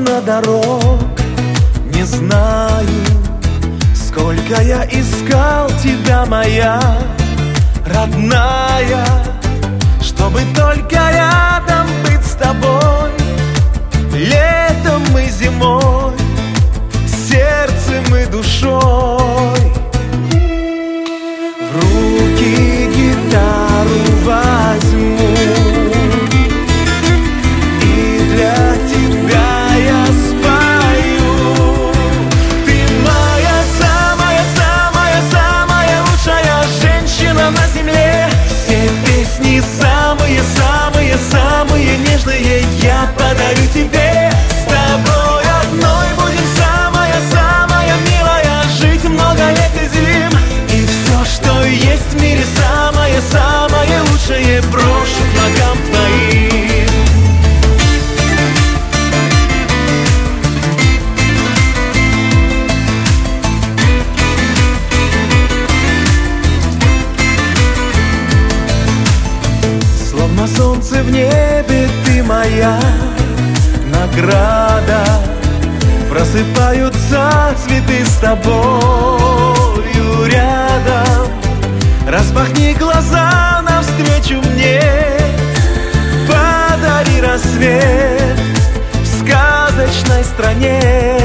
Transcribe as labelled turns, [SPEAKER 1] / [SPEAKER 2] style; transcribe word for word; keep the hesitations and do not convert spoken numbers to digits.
[SPEAKER 1] бездна дорог. Не знаю, сколько я искал тебя, моя родная, чтобы только рядом быть с тобой. Летом и зимой, сердцем и душой. В руки гитару возьму, и для тебя я спою. Ты моя самая-самая-самая лучшая женщина на земле. Все песни самые-самые-самые нежные я подарю тебе. С тобой одной будем самая-самая милая жить много лет и зим. И все, что есть в мире самое-самое лучшее брошу к ногам твоим. Словно солнце в небе, ты моя награда. Просыпаются цветы с тобою рядом. Распахни глаза навстречу мне, подари рассвет в сказочной стране.